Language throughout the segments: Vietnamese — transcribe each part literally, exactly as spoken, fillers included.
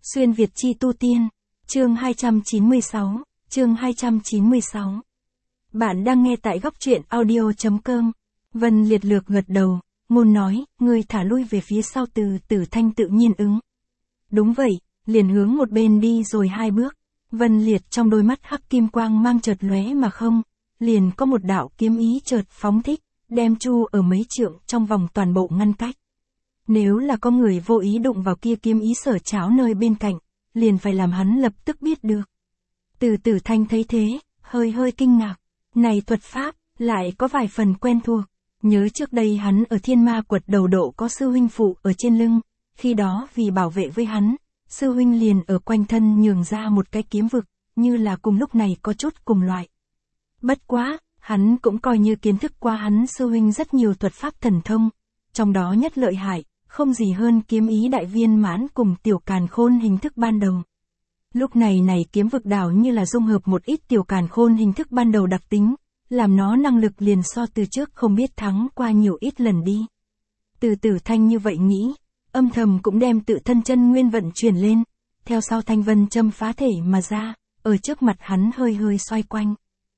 Xuyên Việt chi tu tiên, chương hai trăm chín mươi sáu, chương hai trăm chín mươi sáu. Bạn đang nghe tại góc truyện audio.com. Vân Liệt lược gật đầu, ngôn nói, người thả lui về phía sau. Từ Tử Thanh tự nhiên ứng. Đúng vậy, liền hướng một bên đi rồi hai bước. Vân Liệt trong đôi mắt hắc kim quang mang chợt lóe mà không, liền có một đạo kiếm ý chợt phóng thích, đem Chu ở mấy trượng trong vòng toàn bộ ngăn cách. Nếu là có người vô ý đụng vào kia kiếm ý sở cháo nơi bên cạnh, liền phải làm hắn lập tức biết được. Từ Tử Thanh thấy thế, hơi hơi kinh ngạc, này thuật pháp, lại có vài phần quen thuộc. Nhớ trước đây hắn ở Thiên Ma Quật đầu độ có sư huynh phụ ở trên lưng, khi đó vì bảo vệ với hắn, sư huynh liền ở quanh thân nhường ra một cái kiếm vực, như là cùng lúc này có chút cùng loại. Bất quá, hắn cũng coi như kiến thức qua hắn sư huynh rất nhiều thuật pháp thần thông, trong đó nhất lợi hại, không gì hơn kiếm ý đại viên mãn cùng tiểu càn khôn hình thức ban đầu. Lúc này này kiếm vực đảo như là dung hợp một ít tiểu càn khôn hình thức ban đầu đặc tính, làm nó năng lực liền so từ trước không biết thắng qua nhiều ít lần đi. Từ Tử Thanh như vậy nghĩ, âm thầm cũng đem tự thân chân nguyên vận chuyển lên, theo sau thanh vân châm phá thể mà ra, ở trước mặt hắn hơi hơi xoay quanh.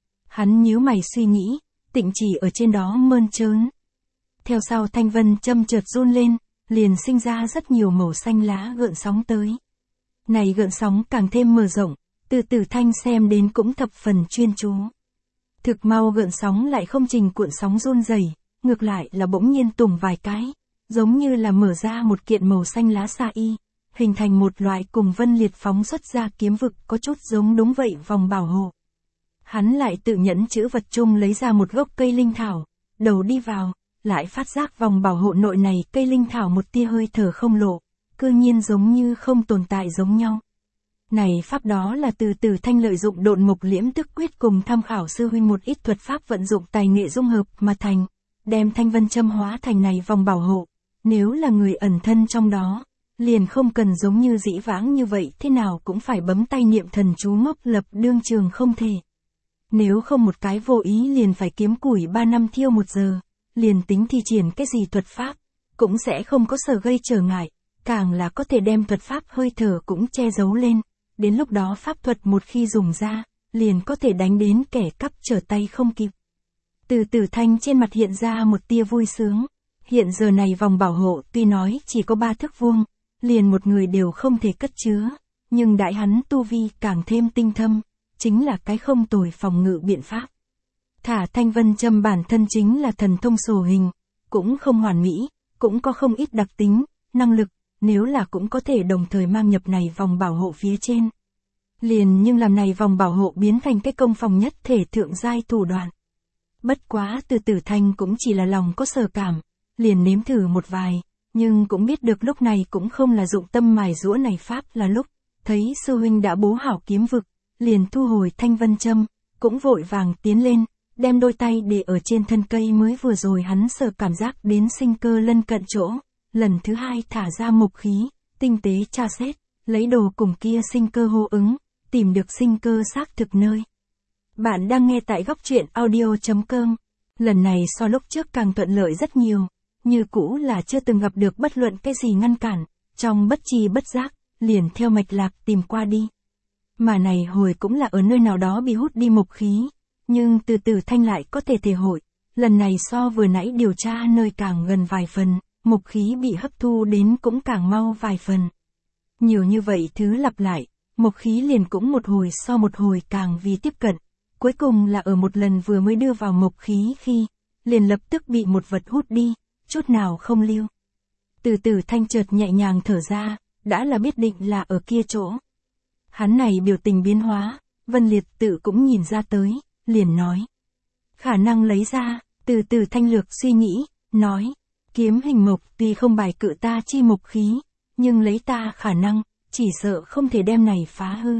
Hắn nhíu mày suy nghĩ, tịnh chỉ ở trên đó mơn trớn. Theo sau thanh vân châm chợt run lên, liền sinh ra rất nhiều màu xanh lá gợn sóng tới. Này gợn sóng càng thêm mở rộng, Từ Tử Thanh xem đến cũng thập phần chuyên chú. Thực mau gợn sóng lại không trình cuộn sóng run rẩy, ngược lại là bỗng nhiên tùng vài cái, giống như là mở ra một kiện màu xanh lá sa y, hình thành một loại cùng Vân Liệt phóng xuất ra kiếm vực có chút giống đúng vậy vòng bảo hộ. Hắn lại tự nhẫn chữ vật chung lấy ra một gốc cây linh thảo, đầu đi vào, lại phát giác vòng bảo hộ nội này cây linh thảo một tia hơi thở không lộ, cư nhiên giống như không tồn tại giống nhau. Này pháp đó là Từ Tử Thanh lợi dụng độn mục liễm tức quyết cùng tham khảo sư huynh một ít thuật pháp vận dụng tài nghệ dung hợp mà thành, đem thanh vân châm hóa thành này vòng bảo hộ. Nếu là người ẩn thân trong đó, liền không cần giống như dĩ vãng như vậy thế nào cũng phải bấm tay niệm thần chú ngốc lập đương trường không thể. Nếu không một cái vô ý liền phải kiếm củi ba năm thiêu một giờ, liền tính thi triển cái gì thuật pháp, cũng sẽ không có sở gây trở ngại, càng là có thể đem thuật pháp hơi thở cũng che giấu lên, đến lúc đó pháp thuật một khi dùng ra, liền có thể đánh đến kẻ cắp trở tay không kịp. Từ Tử Thanh trên mặt hiện ra một tia vui sướng, hiện giờ này vòng bảo hộ tuy nói chỉ có ba thước vuông, liền một người đều không thể cất chứa, nhưng đại hắn tu vi càng thêm tinh thâm, chính là cái không tồi phòng ngự biện pháp. Thả thanh vân châm bản thân chính là thần thông sổ hình, cũng không hoàn mỹ, cũng có không ít đặc tính, năng lực, nếu là cũng có thể đồng thời mang nhập này vòng bảo hộ phía trên. Liền nhưng làm này vòng bảo hộ biến thành cái công phòng nhất thể thượng giai thủ đoạn. Bất quá Từ Tử Thanh cũng chỉ là lòng có sở cảm, liền nếm thử một vài, nhưng cũng biết được lúc này cũng không là dụng tâm mài giũa này pháp là lúc, thấy sư huynh đã bố hảo kiếm vực, liền thu hồi thanh vân châm, cũng vội vàng tiến lên, đem đôi tay để ở trên thân cây mới vừa rồi hắn sợ cảm giác đến sinh cơ lân cận chỗ, lần thứ hai thả ra mục khí, tinh tế tra xét, lấy đồ cùng kia sinh cơ hô ứng, tìm được sinh cơ xác thực nơi. Bạn đang nghe tại góc truyện audio.com, lần này so lúc trước càng thuận lợi rất nhiều, như cũ là chưa từng gặp được bất luận cái gì ngăn cản, trong bất tri bất giác, liền theo mạch lạc tìm qua đi. Mà này hồi cũng là ở nơi nào đó bị hút đi mục khí, nhưng Từ Tử Thanh lại có thể thể hội, lần này so vừa nãy điều tra nơi càng gần vài phần, mục khí bị hấp thu đến cũng càng mau vài phần. Nhiều như vậy thứ lặp lại, mục khí liền cũng một hồi so một hồi càng vì tiếp cận, cuối cùng là ở một lần vừa mới đưa vào mục khí khi, liền lập tức bị một vật hút đi, chút nào không lưu. Từ Tử Thanh chợt nhẹ nhàng thở ra, đã là biết định là ở kia chỗ. Hắn này biểu tình biến hóa, Vân Liệt tự cũng nhìn ra tới, liền nói. Khả năng lấy ra, Từ Tử Thanh lược suy nghĩ, nói, kiếm hình mộc tuy không bài cự ta chi mục khí, nhưng lấy ta khả năng, chỉ sợ không thể đem này phá hư.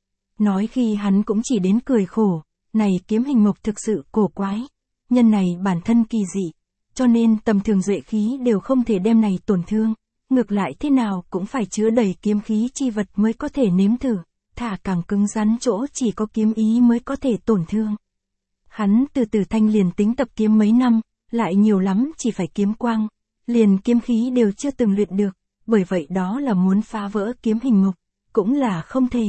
Nói khi hắn cũng chỉ đến cười khổ, này kiếm hình mộc thực sự cổ quái, nhân này bản thân kỳ dị, cho nên tầm thường duệ khí đều không thể đem này tổn thương, ngược lại thế nào cũng phải chứa đầy kiếm khí chi vật mới có thể nếm thử, thả càng cứng rắn chỗ chỉ có kiếm ý mới có thể tổn thương. Hắn Từ Tử Thanh liền tính tập kiếm mấy năm, lại nhiều lắm chỉ phải kiếm quang, liền kiếm khí đều chưa từng luyện được, bởi vậy đó là muốn phá vỡ kiếm hình mộc, cũng là không thể.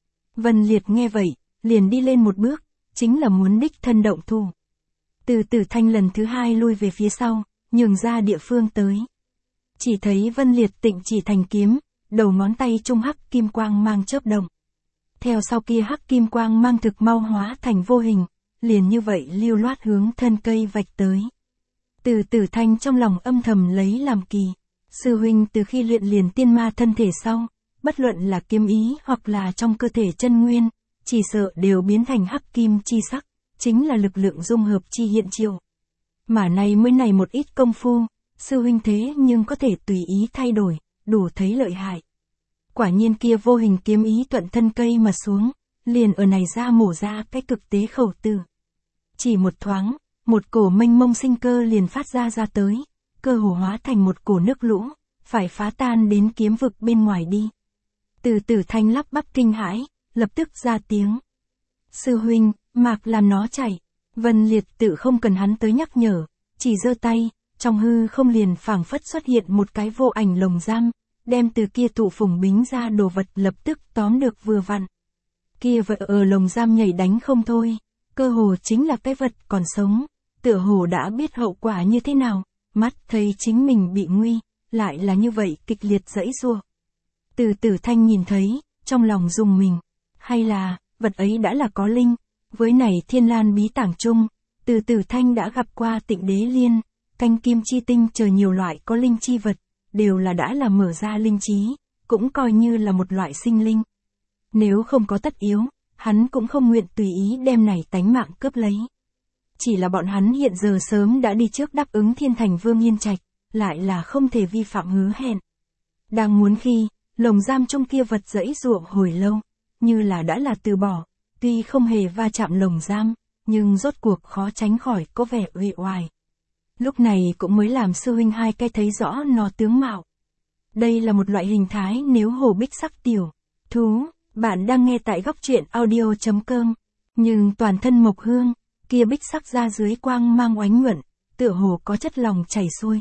Vân Liệt nghe vậy, liền đi lên một bước, chính là muốn đích thân động thủ. Từ Tử Thanh lần thứ hai lui về phía sau, nhường ra địa phương tới. Chỉ thấy Vân Liệt tịnh chỉ thành kiếm, đầu ngón tay trung hắc kim quang mang chớp động. Theo sau kia hắc kim quang mang thực mau hóa thành vô hình, liền như vậy lưu loát hướng thân cây vạch tới. Từ Tử Thanh trong lòng âm thầm lấy làm kỳ. Sư huynh từ khi luyện liền tiên ma thân thể sau, bất luận là kiếm ý hoặc là trong cơ thể chân nguyên, chỉ sợ đều biến thành hắc kim chi sắc, chính là lực lượng dung hợp chi hiện triệu. Mà này mới này một ít công phu, sư huynh thế nhưng có thể tùy ý thay đổi, đủ thấy lợi hại. Quả nhiên kia vô hình kiếm ý thuận thân cây mà xuống, liền ở này ra mổ ra cái cực tế khẩu tử. Chỉ một thoáng, một cổ mênh mông sinh cơ liền phát ra ra tới, cơ hồ hóa thành một cổ nước lũ, phải phá tan đến kiếm vực bên ngoài đi. Từ Tử Thanh lắp bắp kinh hãi, lập tức ra tiếng. Sư huynh, mạc làm nó chảy. Vân Liệt tự không cần hắn tới nhắc nhở, chỉ giơ tay, trong hư không liền phảng phất xuất hiện một cái vô ảnh lồng giam, đem từ kia tụ phùng bính ra đồ vật lập tức tóm được vừa vặn. Kia vật ở lồng giam nhảy đánh không thôi, cơ hồ chính là cái vật còn sống, tựa hồ đã biết hậu quả như thế nào, mắt thấy chính mình bị nguy, lại là như vậy kịch liệt giãy giụa. Từ Tử Thanh nhìn thấy, trong lòng rùng mình, hay là, vật ấy đã là có linh, với này Thiên Lan bí tảng chung, Từ Tử Thanh đã gặp qua Tịnh Đế Liên, canh kim chi tinh chờ nhiều loại có linh chi vật, đều là đã là mở ra linh trí, cũng coi như là một loại sinh linh. Nếu không có tất yếu, hắn cũng không nguyện tùy ý đem này tánh mạng cướp lấy. Chỉ là bọn hắn hiện giờ sớm đã đi trước đáp ứng Thiên Thành Vương Yên Trạch, lại là không thể vi phạm hứa hẹn. Đang muốn khi, lồng giam trong kia vật giãy giụa hồi lâu, như là đã là từ bỏ, tuy không hề va chạm lồng giam, nhưng rốt cuộc khó tránh khỏi có vẻ uể oải. Lúc này cũng mới làm sư huynh hai cái thấy rõ nó tướng mạo. Đây là một loại hình thái nếu hồ bích sắc tiểu thú, bạn đang nghe tại góc truyện audio chấm com, nhưng toàn thân mộc hương, kia bích sắc ra dưới quang mang oánh nhuận, tựa hồ có chất lòng chảy xuôi.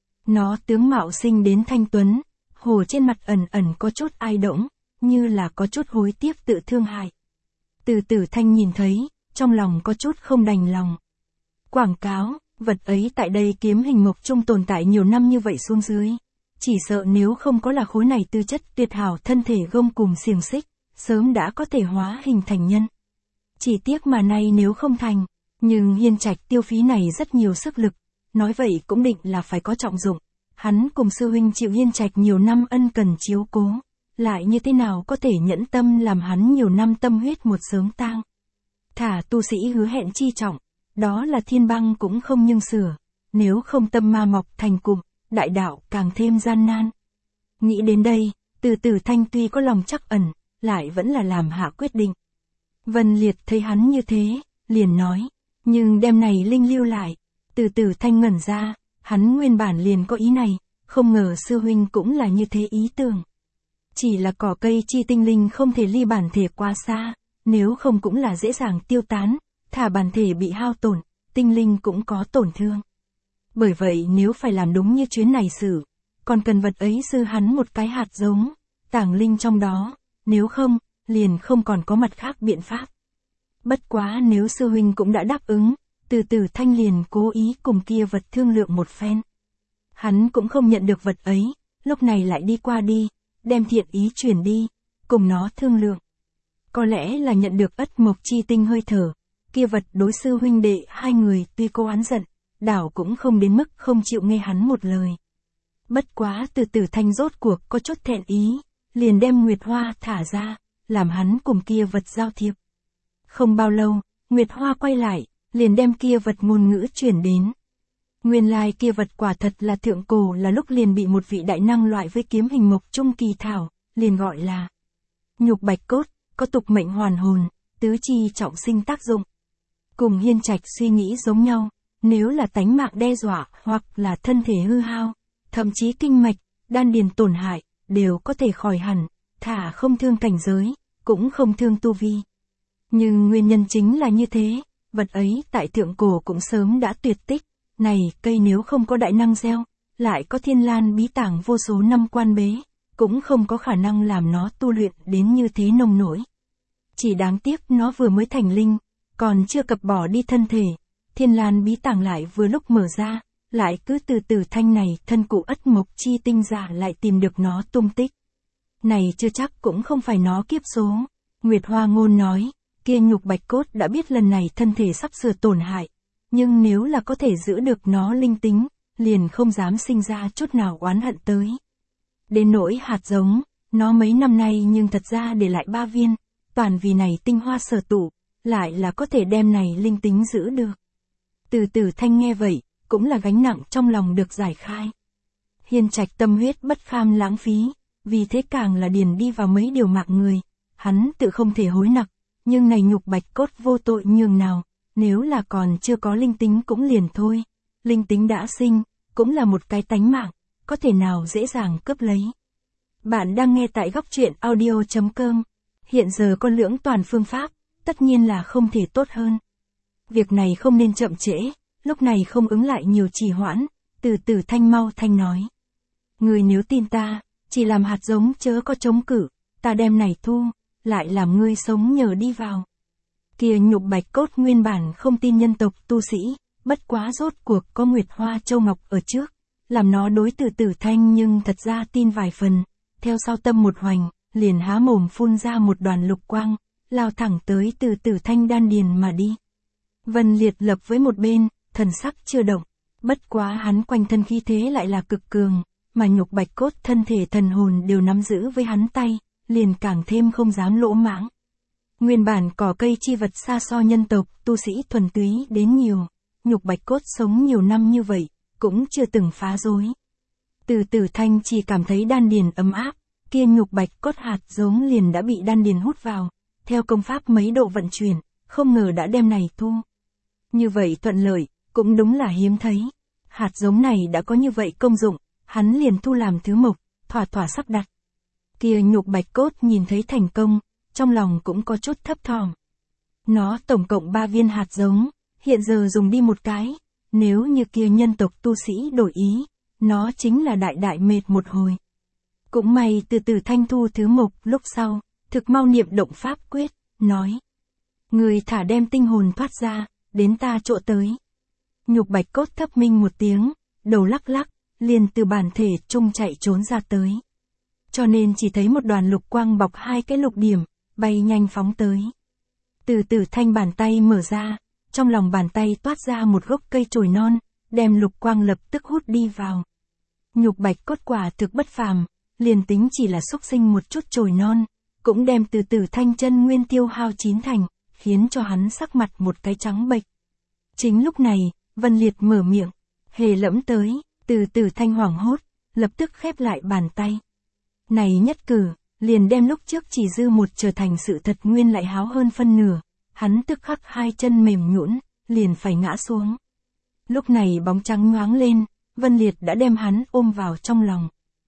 Nó tướng mạo sinh đến thanh tuấn, hồ trên mặt ẩn ẩn có chút ai đỗng, như là có chút hối tiếc tự thương hại. Từ Tử Thanh nhìn thấy, trong lòng có chút không đành lòng. Quảng cáo, vật ấy tại đây kiếm hình mộc trung tồn tại nhiều năm như vậy xuống dưới. Chỉ sợ nếu không có là khối này tư chất tuyệt hảo thân thể gông cùm xiềng xích, sớm đã có thể hóa hình thành nhân. Chỉ tiếc mà nay nếu không thành, nhưng Hiên Trạch tiêu phí này rất nhiều sức lực, nói vậy cũng định là phải có trọng dụng. Hắn cùng sư huynh chịu Hiên Trạch nhiều năm ân cần chiếu cố, lại như thế nào có thể nhẫn tâm làm hắn nhiều năm tâm huyết một sớm tang. Thả tu sĩ hứa hẹn chi trọng, đó là thiên băng cũng không nhưng sửa, nếu không tâm ma mọc thành cụm, đại đạo càng thêm gian nan. Nghĩ đến đây, Từ Tử Thanh tuy có lòng chắc ẩn, lại vẫn là làm hạ quyết định. Vân Liệt thấy hắn như thế, liền nói, nhưng đem này linh lưu lại. Từ Tử Thanh ngẩn ra, hắn nguyên bản liền có ý này, không ngờ sư huynh cũng là như thế ý tưởng. Chỉ là cỏ cây chi tinh linh không thể ly bản thể quá xa, nếu không cũng là dễ dàng tiêu tán, thả bản thể bị hao tổn, tinh linh cũng có tổn thương. Bởi vậy nếu phải làm đúng như chuyến này xử, còn cần vật ấy sư hắn một cái hạt giống, tàng linh trong đó, nếu không, liền không còn có mặt khác biện pháp. Bất quá nếu sư huynh cũng đã đáp ứng, Từ Tử Thanh liền cố ý cùng kia vật thương lượng một phen. Hắn cũng không nhận được vật ấy, lúc này lại đi qua đi, đem thiện ý chuyển đi, cùng nó thương lượng. Có lẽ là nhận được ất mộc chi tinh hơi thở, kia vật đối sư huynh đệ hai người tuy có oán giận, đảo cũng không đến mức không chịu nghe hắn một lời. Bất quá Từ Tử Thanh rốt cuộc có chút thẹn ý, liền đem Nguyệt Hoa thả ra, làm hắn cùng kia vật giao thiệp. Không bao lâu, Nguyệt Hoa quay lại, liền đem kia vật ngôn ngữ chuyển đến. Nguyên lai kia vật quả thật là thượng cổ là lúc liền bị một vị đại năng loại với kiếm hình mộc trung kỳ thảo, liền gọi là nhục bạch cốt, có tục mệnh hoàn hồn, tứ chi trọng sinh tác dụng. Cùng Hiên Trạch suy nghĩ giống nhau, nếu là tánh mạng đe dọa hoặc là thân thể hư hao, thậm chí kinh mạch, đan điền tổn hại, đều có thể khỏi hẳn, thả không thương cảnh giới, cũng không thương tu vi. Nhưng nguyên nhân chính là như thế, vật ấy tại thượng cổ cũng sớm đã tuyệt tích, này cây nếu không có đại năng gieo, lại có Thiên Lan bí tảng vô số năm quan bế, cũng không có khả năng làm nó tu luyện đến như thế nông nỗi. Chỉ đáng tiếc nó vừa mới thành linh, còn chưa cập bỏ đi thân thể, Thiên Lan bí tàng lại vừa lúc mở ra, lại cứ từ từ thanh này thân cụ ất mộc chi tinh giả lại tìm được nó tung tích. Này chưa chắc cũng không phải nó kiếp số. Nguyệt Hoa Ngôn nói, kia nhục bạch cốt đã biết lần này thân thể sắp sửa tổn hại, nhưng nếu là có thể giữ được nó linh tính, liền không dám sinh ra chút nào oán hận tới. Đến nỗi hạt giống, nó mấy năm nay nhưng thật ra để lại ba viên, toàn vì này tinh hoa sở tụ, lại là có thể đem này linh tính giữ được. Từ từ thanh nghe vậy, cũng là gánh nặng trong lòng được giải khai. Hiên Trạch tâm huyết bất kham lãng phí, vì thế càng là điền đi vào mấy điều mạng người, hắn tự không thể hối nặc, nhưng này nhục bạch cốt vô tội nhường nào, nếu là còn chưa có linh tính cũng liền thôi, linh tính đã sinh, cũng là một cái tánh mạng, có thể nào dễ dàng cướp lấy. Bạn đang nghe tại góc truyện audio chấm com, hiện giờ con lưỡng toàn phương pháp, tất nhiên là không thể tốt hơn. Việc này không nên chậm trễ, lúc này không ứng lại nhiều trì hoãn, từ từ thanh mau thanh nói. Người nếu tin ta, chỉ làm hạt giống chớ có chống cự, ta đem này thu, lại làm ngươi sống nhờ đi vào. Kia nhục bạch cốt nguyên bản không tin nhân tộc tu sĩ, bất quá rốt cuộc có Nguyệt Hoa Châu Ngọc ở trước, làm nó đối từ từ thanh nhưng thật ra tin vài phần, theo sau tâm một hoành, liền há mồm phun ra một đoàn lục quang, lao thẳng tới từ từ thanh đan điền mà đi. Vân Liệt lập với một bên, thần sắc chưa động, bất quá hắn quanh thân khí thế lại là cực cường, mà nhục bạch cốt thân thể thần hồn đều nắm giữ với hắn tay, liền càng thêm không dám lỗ mãng. Nguyên bản cỏ cây chi vật xa so nhân tộc, tu sĩ thuần túy đến nhiều, nhục bạch cốt sống nhiều năm như vậy, cũng chưa từng phá rối. Từ từ thanh chỉ cảm thấy đan điền ấm áp, kia nhục bạch cốt hạt giống liền đã bị đan điền hút vào, theo công pháp mấy độ vận chuyển, không ngờ đã đem này thu. Như vậy thuận lợi, cũng đúng là hiếm thấy. Hạt giống này đã có như vậy công dụng, hắn liền thu làm thứ mộc, thỏa thỏa sắp đặt. Kia nhục bạch cốt nhìn thấy thành công, trong lòng cũng có chút thấp thỏm. Nó tổng cộng ba viên hạt giống, hiện giờ dùng đi một cái, nếu như kia nhân tộc tu sĩ đổi ý, nó chính là đại đại mệt một hồi. Cũng may từ từ thanh thu thứ mộc lúc sau, thực mau niệm động pháp quyết, nói. Người thả đem tinh hồn thoát ra, đến ta chỗ tới. Nhục bạch cốt thấp minh một tiếng, đầu lắc lắc, liền từ bản thể trung chạy trốn ra tới. Cho nên chỉ thấy một đoàn lục quang bọc hai cái lục điểm, bay nhanh phóng tới. Từ từ thanh bàn tay mở ra, trong lòng bàn tay toát ra một gốc cây chồi non, đem lục quang lập tức hút đi vào. Nhục bạch cốt quả thực bất phàm, liền tính chỉ là xúc sinh một chút chồi non, cũng đem từ từ thanh chân nguyên tiêu hao chín thành, khiến cho hắn sắc mặt một cái trắng bệch. Chính lúc này, Vân Liệt mở miệng, hề lẫm tới, từ từ thanh hoảng hốt, lập tức khép lại bàn tay. Này nhất cử, liền đem lúc trước chỉ dư một trở thành sự thật nguyên lại háo hơn phân nửa, hắn tức khắc hai chân mềm nhũn, liền phải ngã xuống. Lúc này bóng trắng nhoáng lên, Vân Liệt đã đem hắn ôm vào trong lòng.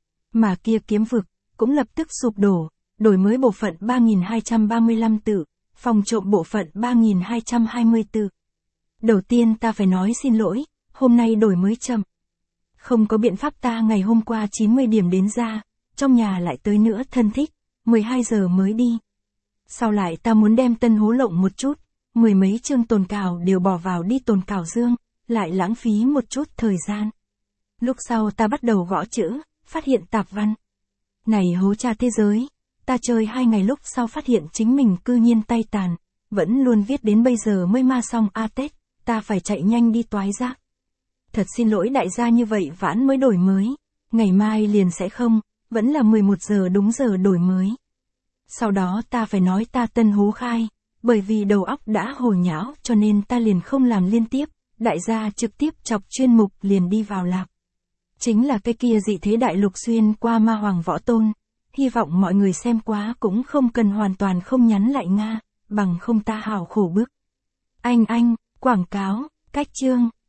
Mà kia kiếm vực, cũng lập tức sụp đổ, đổi mới bộ phận ba nghìn hai trăm ba mươi lăm tự, phòng trộm bộ phận ba nghìn hai trăm hai mươi tự. Đầu tiên ta phải nói xin lỗi, hôm nay đổi mới chậm. Không có biện pháp ta ngày hôm qua chín mươi điểm đến ra, trong nhà lại tới nữa thân thích, mười hai giờ mới đi. Sau lại ta muốn đem tân hố lộng một chút, mười mấy chương tồn cào đều bỏ vào đi tồn cào dương, lại lãng phí một chút thời gian. Lúc sau ta bắt đầu gõ chữ, phát hiện tạp văn. Này hố cha thế giới, ta chơi hai ngày lúc sau phát hiện chính mình cư nhiên tay tàn, vẫn luôn viết đến bây giờ mới ma xong a tết, ta phải chạy nhanh đi toái rác. Thật xin lỗi đại gia như vậy vãn mới đổi mới, ngày mai liền sẽ không, vẫn là mười một giờ đúng giờ đổi mới. Sau đó ta phải nói ta tân hố khai, bởi vì đầu óc đã hồ nhão cho nên ta liền không làm liên tiếp, đại gia trực tiếp chọc chuyên mục liền đi vào lạc. Chính là cái kia dị thế đại lục xuyên qua ma hoàng võ tôn, hy vọng mọi người xem quá cũng không cần hoàn toàn không nhắn lại Nga, bằng không ta hào khổ bức. Anh anh, quảng cáo, cách chương.